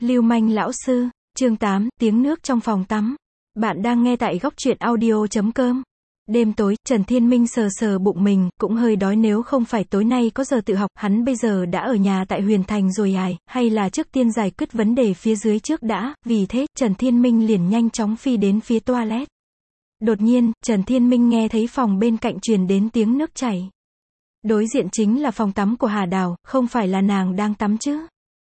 Lưu manh lão sư, chương 8, tiếng nước trong phòng tắm. Bạn đang nghe tại góc truyện audio.com. Đêm tối, Trần Thiên Minh sờ sờ bụng mình, cũng hơi đói, nếu không phải tối nay có giờ tự học, hắn bây giờ đã ở nhà tại Huyền Thành rồi hay là trước tiên giải quyết vấn đề phía dưới trước đã, vì thế, Trần Thiên Minh liền nhanh chóng phi đến phía toilet. Đột nhiên, Trần Thiên Minh nghe thấy phòng bên cạnh truyền đến tiếng nước chảy. Đối diện chính là phòng tắm của Hà Đào, không phải là nàng đang tắm chứ?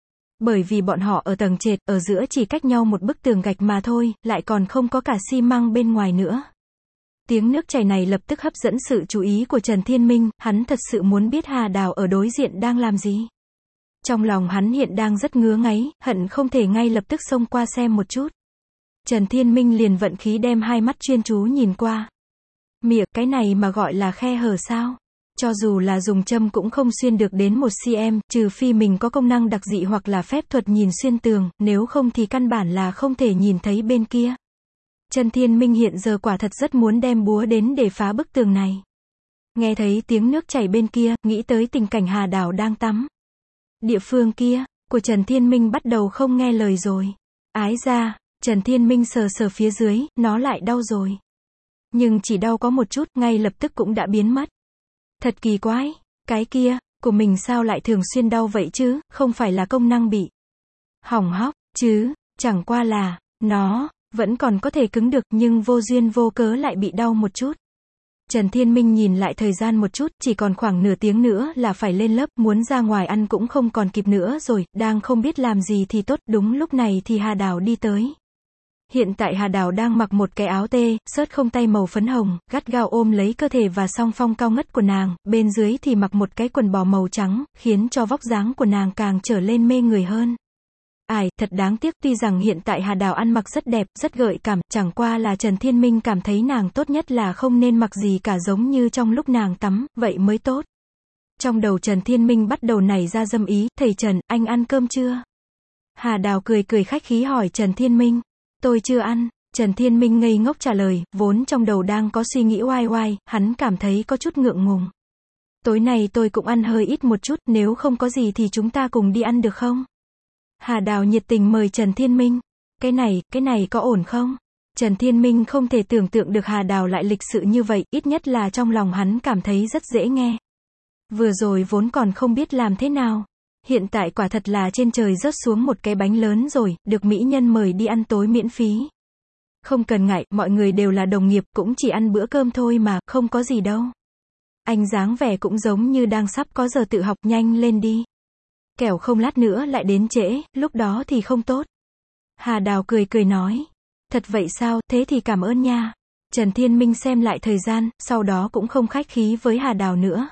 Bởi vì bọn họ ở tầng trệt, ở giữa chỉ cách nhau một bức tường gạch mà thôi, lại còn không có cả xi măng bên ngoài nữa. Tiếng nước chảy này lập tức hấp dẫn sự chú ý của Trần Thiên Minh, hắn thật sự muốn biết Hà Đào ở đối diện đang làm gì. Trong lòng hắn hiện đang rất ngứa ngáy, hận không thể ngay lập tức xông qua xem một chút. Trần Thiên Minh liền vận khí đem hai mắt chuyên chú nhìn qua. Miệng, cái này mà gọi là khe hở sao? Cho dù là dùng châm cũng không xuyên được đến 1cm, trừ phi mình có công năng đặc dị hoặc là phép thuật nhìn xuyên tường, nếu không thì căn bản là không thể nhìn thấy bên kia. Trần Thiên Minh hiện giờ quả thật rất muốn đem búa đến để phá bức tường này. Nghe thấy tiếng nước chảy bên kia, nghĩ tới tình cảnh Hà Đào đang tắm. Địa phương kia, của Trần Thiên Minh bắt đầu không nghe lời rồi. Ái ra, Trần Thiên Minh sờ sờ phía dưới, nó lại đau rồi. Nhưng chỉ đau có một chút, ngay lập tức cũng đã biến mất. Thật kỳ quái, cái kia, của mình sao lại thường xuyên đau vậy chứ, không phải là công năng bị hỏng hóc, chứ, chẳng qua là, nó, vẫn còn có thể cứng được, nhưng vô duyên vô cớ lại bị đau một chút. Trần Thiên Minh nhìn lại thời gian một chút, chỉ còn khoảng nửa tiếng nữa là phải lên lớp, muốn ra ngoài ăn cũng không còn kịp nữa rồi, đang không biết làm gì thì tốt, đúng lúc này thì Hà Đào đi tới. Hiện tại Hà Đào đang mặc một cái áo tê, xớt không tay màu phấn hồng, gắt gao ôm lấy cơ thể và song phong cao ngất của nàng, bên dưới thì mặc một cái quần bò màu trắng, khiến cho vóc dáng của nàng càng trở lên mê người hơn. Ai, thật đáng tiếc, tuy rằng hiện tại Hà Đào ăn mặc rất đẹp, rất gợi cảm, chẳng qua là Trần Thiên Minh cảm thấy nàng tốt nhất là không nên mặc gì cả, giống như trong lúc nàng tắm, vậy mới tốt. Trong đầu Trần Thiên Minh bắt đầu nảy ra dâm ý, thầy Trần, anh ăn cơm chưa? Hà Đào cười cười khách khí hỏi Trần Thiên Minh. Tôi chưa ăn, Trần Thiên Minh ngây ngốc trả lời, vốn trong đầu đang có suy nghĩ oai oai, hắn cảm thấy có chút ngượng ngùng. Tối nay tôi cũng ăn hơi ít một chút, nếu không có gì thì chúng ta cùng đi ăn được không? Hà Đào nhiệt tình mời Trần Thiên Minh. Cái này có ổn không? Trần Thiên Minh không thể tưởng tượng được Hà Đào lại lịch sự như vậy, ít nhất là trong lòng hắn cảm thấy rất dễ nghe. Vừa rồi vốn còn không biết làm thế nào. Hiện tại quả thật là trên trời rớt xuống một cái bánh lớn rồi, được mỹ nhân mời đi ăn tối miễn phí. Không cần ngại, mọi người đều là đồng nghiệp, cũng chỉ ăn bữa cơm thôi mà, không có gì đâu. Anh dáng vẻ cũng giống như đang sắp có giờ tự học, nhanh lên đi. Kẻo không lát nữa lại đến trễ, lúc đó thì không tốt. Hà Đào cười cười nói. Thật vậy sao, thế thì cảm ơn nha. Trần Thiên Minh xem lại thời gian, sau đó cũng không khách khí với Hà Đào nữa.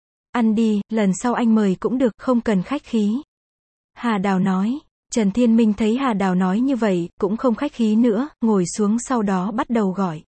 Ăn đi, lần sau anh mời cũng được, không cần khách khí. Hà Đào nói. Trần Thiên Minh thấy Hà Đào nói như vậy, cũng không khách khí nữa, ngồi xuống sau đó bắt đầu gọi.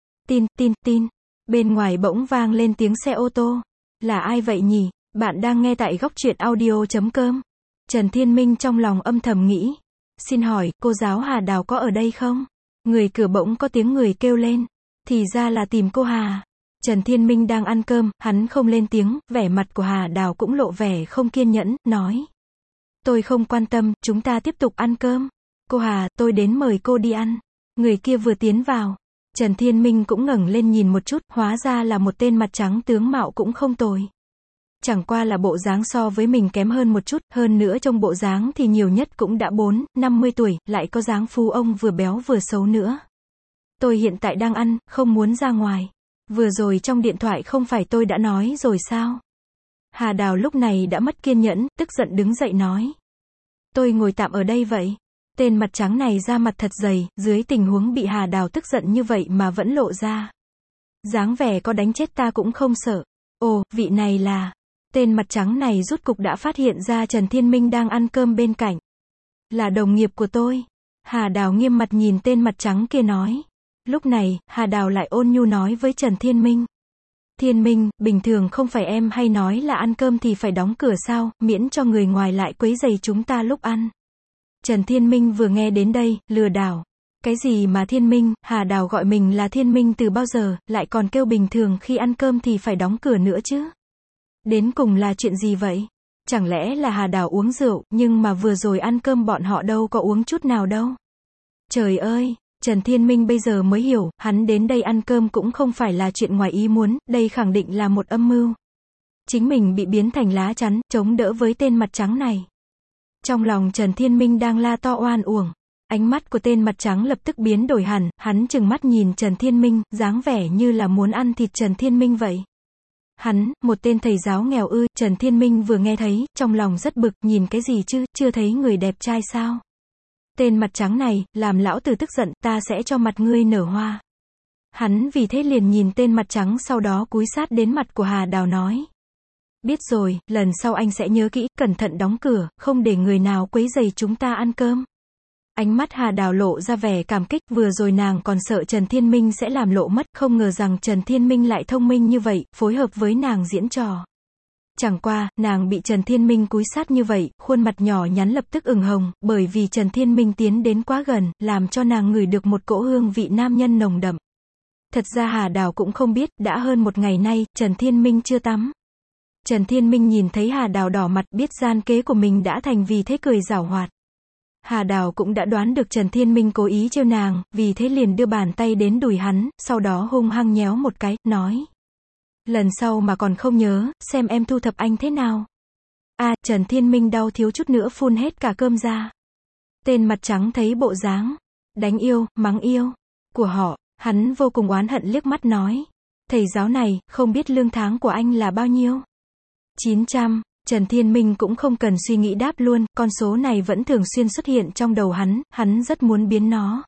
Tin. Bên ngoài bỗng vang lên tiếng xe ô tô. Là ai vậy nhỉ? Bạn đang nghe tại góc truyện audio.com. Trần Thiên Minh trong lòng âm thầm nghĩ. Xin hỏi, cô giáo Hà Đào có ở đây không? Người cửa bỗng có tiếng người kêu lên. Thì ra là tìm cô Hà. Trần Thiên Minh đang ăn cơm, hắn không lên tiếng, vẻ mặt của Hà Đào cũng lộ vẻ không kiên nhẫn, nói. Tôi không quan tâm, chúng ta tiếp tục ăn cơm. Cô Hà, tôi đến mời cô đi ăn. Người kia vừa tiến vào. Trần Thiên Minh cũng ngẩng lên nhìn một chút, hóa ra là một tên mặt trắng tướng mạo cũng không tồi. Chẳng qua là bộ dáng so với mình kém hơn một chút, hơn nữa trong bộ dáng thì nhiều nhất cũng đã 50 tuổi, lại có dáng phú ông vừa béo vừa xấu nữa. Tôi hiện tại đang ăn, không muốn ra ngoài. Vừa rồi trong điện thoại không phải tôi đã nói rồi sao? Hà Đào lúc này đã mất kiên nhẫn, tức giận đứng dậy nói. Tôi ngồi tạm ở đây vậy. Tên mặt trắng này da mặt thật dày, dưới tình huống bị Hà Đào tức giận như vậy mà vẫn lộ ra. Dáng vẻ có đánh chết ta cũng không sợ. Ồ, vị này là... Tên mặt trắng này rút cục đã phát hiện ra Trần Thiên Minh đang ăn cơm bên cạnh. Là đồng nghiệp của tôi. Hà Đào nghiêm mặt nhìn tên mặt trắng kia nói. Lúc này, Hà Đào lại ôn nhu nói với Trần Thiên Minh. Thiên Minh, bình thường không phải em hay nói là ăn cơm thì phải đóng cửa sao, miễn cho người ngoài lại quấy rầy chúng ta lúc ăn. Trần Thiên Minh vừa nghe đến đây, lừa đảo. Cái gì mà Thiên Minh, Hà Đào gọi mình là Thiên Minh từ bao giờ, lại còn kêu bình thường khi ăn cơm thì phải đóng cửa nữa chứ. Đến cùng là chuyện gì vậy? Chẳng lẽ là Hà Đào uống rượu, nhưng mà vừa rồi ăn cơm bọn họ đâu có uống chút nào đâu. Trời ơi, Trần Thiên Minh bây giờ mới hiểu, hắn đến đây ăn cơm cũng không phải là chuyện ngoài ý muốn, đây khẳng định là một âm mưu. Chính mình bị biến thành lá chắn, chống đỡ với tên mặt trắng này. Trong lòng Trần Thiên Minh đang la to oan uổng. Ánh mắt của tên mặt trắng lập tức biến đổi hẳn, hắn trừng mắt nhìn Trần Thiên Minh, dáng vẻ như là muốn ăn thịt Trần Thiên Minh vậy. Hắn, một tên thầy giáo nghèo ư, Trần Thiên Minh vừa nghe thấy, trong lòng rất bực, nhìn cái gì chứ, chưa thấy người đẹp trai sao? Tên mặt trắng này, làm lão tử tức giận, ta sẽ cho mặt ngươi nở hoa. Hắn vì thế liền nhìn tên mặt trắng sau đó cúi sát đến mặt của Hà Đào nói. Biết rồi, lần sau anh sẽ nhớ kỹ, cẩn thận đóng cửa, không để người nào quấy rầy chúng ta ăn cơm. Ánh mắt Hà Đào lộ ra vẻ cảm kích, vừa rồi nàng còn sợ Trần Thiên Minh sẽ làm lộ mất, không ngờ rằng Trần Thiên Minh lại thông minh như vậy, phối hợp với nàng diễn trò. Chẳng qua, nàng bị Trần Thiên Minh cúi sát như vậy, khuôn mặt nhỏ nhắn lập tức ửng hồng, bởi vì Trần Thiên Minh tiến đến quá gần, làm cho nàng ngửi được một cỗ hương vị nam nhân nồng đậm. Thật ra Hà Đào cũng không biết, đã hơn một ngày nay, Trần Thiên Minh chưa tắm. Trần Thiên Minh nhìn thấy Hà Đào đỏ mặt, biết gian kế của mình đã thành, vì thế cười giảo hoạt. Hà Đào cũng đã đoán được Trần Thiên Minh cố ý trêu nàng, vì thế liền đưa bàn tay đến đùi hắn, sau đó hung hăng nhéo một cái, nói. Lần sau mà còn không nhớ, xem em thu thập anh thế nào. Trần Thiên Minh đau thiếu chút nữa phun hết cả cơm ra. Tên mặt trắng thấy bộ dáng, đánh yêu, mắng yêu, của họ, hắn vô cùng oán hận liếc mắt nói. Thầy giáo này, không biết lương tháng của anh là bao nhiêu? 900. Trần Thiên Minh cũng không cần suy nghĩ đáp luôn, con số này vẫn thường xuyên xuất hiện trong đầu hắn rất muốn biến nó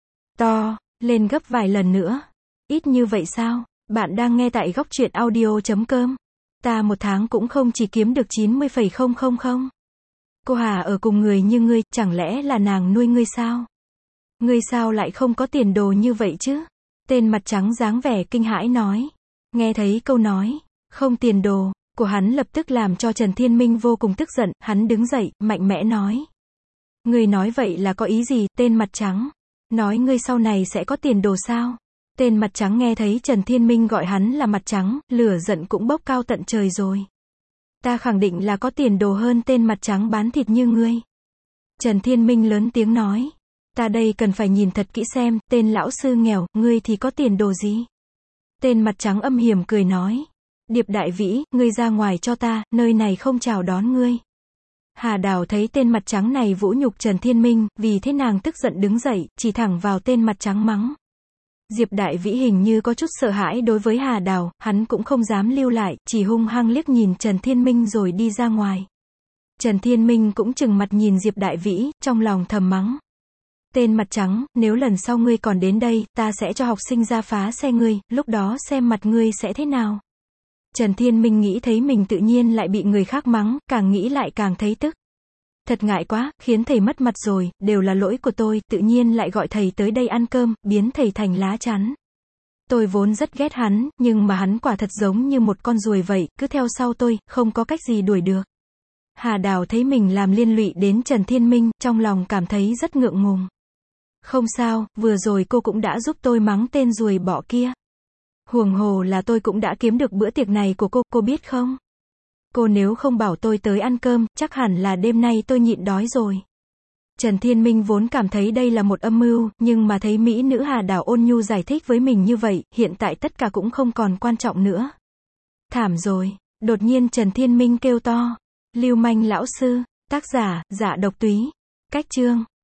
to lên gấp vài lần nữa. Ít như vậy sao? Bạn đang nghe tại góc truyện audio.com. Ta một tháng cũng không chỉ kiếm được 90,000. Cô Hà ở cùng người như ngươi, chẳng lẽ là nàng nuôi ngươi sao? Ngươi sao lại không có tiền đồ như vậy chứ? Tên mặt trắng dáng vẻ kinh hãi nói. Nghe thấy câu nói, không tiền đồ, của hắn lập tức làm cho Trần Thiên Minh vô cùng tức giận, hắn đứng dậy, mạnh mẽ nói. Ngươi nói vậy là có ý gì, tên mặt trắng? Nói ngươi sau này sẽ có tiền đồ sao? Tên mặt trắng nghe thấy Trần Thiên Minh gọi hắn là mặt trắng, lửa giận cũng bốc cao tận trời rồi. Ta khẳng định là có tiền đồ hơn tên mặt trắng bán thịt như ngươi. Trần Thiên Minh lớn tiếng nói. Ta đây cần phải nhìn thật kỹ xem, tên lão sư nghèo, ngươi thì có tiền đồ gì? Tên mặt trắng âm hiểm cười nói. Điệp Đại Vĩ, ngươi ra ngoài cho ta, nơi này không chào đón ngươi. Hà Đào thấy tên mặt trắng này vũ nhục Trần Thiên Minh, vì thế nàng tức giận đứng dậy, chỉ thẳng vào tên mặt trắng mắng. Diệp Đại Vĩ hình như có chút sợ hãi đối với Hà Đào, hắn cũng không dám lưu lại, chỉ hung hăng liếc nhìn Trần Thiên Minh rồi đi ra ngoài. Trần Thiên Minh cũng trừng mặt nhìn Diệp Đại Vĩ, trong lòng thầm mắng. Tên mặt trắng, nếu lần sau ngươi còn đến đây, ta sẽ cho học sinh ra phá xe ngươi, lúc đó xem mặt ngươi sẽ thế nào. Trần Thiên Minh nghĩ thấy mình tự nhiên lại bị người khác mắng, càng nghĩ lại càng thấy tức. Thật ngại quá, khiến thầy mất mặt rồi, đều là lỗi của tôi, tự nhiên lại gọi thầy tới đây ăn cơm, biến thầy thành lá chắn. Tôi vốn rất ghét hắn, nhưng mà hắn quả thật giống như một con ruồi vậy, cứ theo sau tôi, không có cách gì đuổi được. Hà Đào thấy mình làm liên lụy đến Trần Thiên Minh, trong lòng cảm thấy rất ngượng ngùng. Không sao, vừa rồi cô cũng đã giúp tôi mắng tên ruồi bọ kia. Huống hồ là tôi cũng đã kiếm được bữa tiệc này của cô biết không? Cô nếu không bảo tôi tới ăn cơm, chắc hẳn là đêm nay tôi nhịn đói rồi. Trần Thiên Minh vốn cảm thấy đây là một âm mưu, nhưng mà thấy mỹ nữ Hà Đào ôn nhu giải thích với mình như vậy, hiện tại tất cả cũng không còn quan trọng nữa. Thảm rồi, đột nhiên Trần Thiên Minh kêu to. Lưu manh lão sư, tác giả, Dạ Độc Túy, cách chương.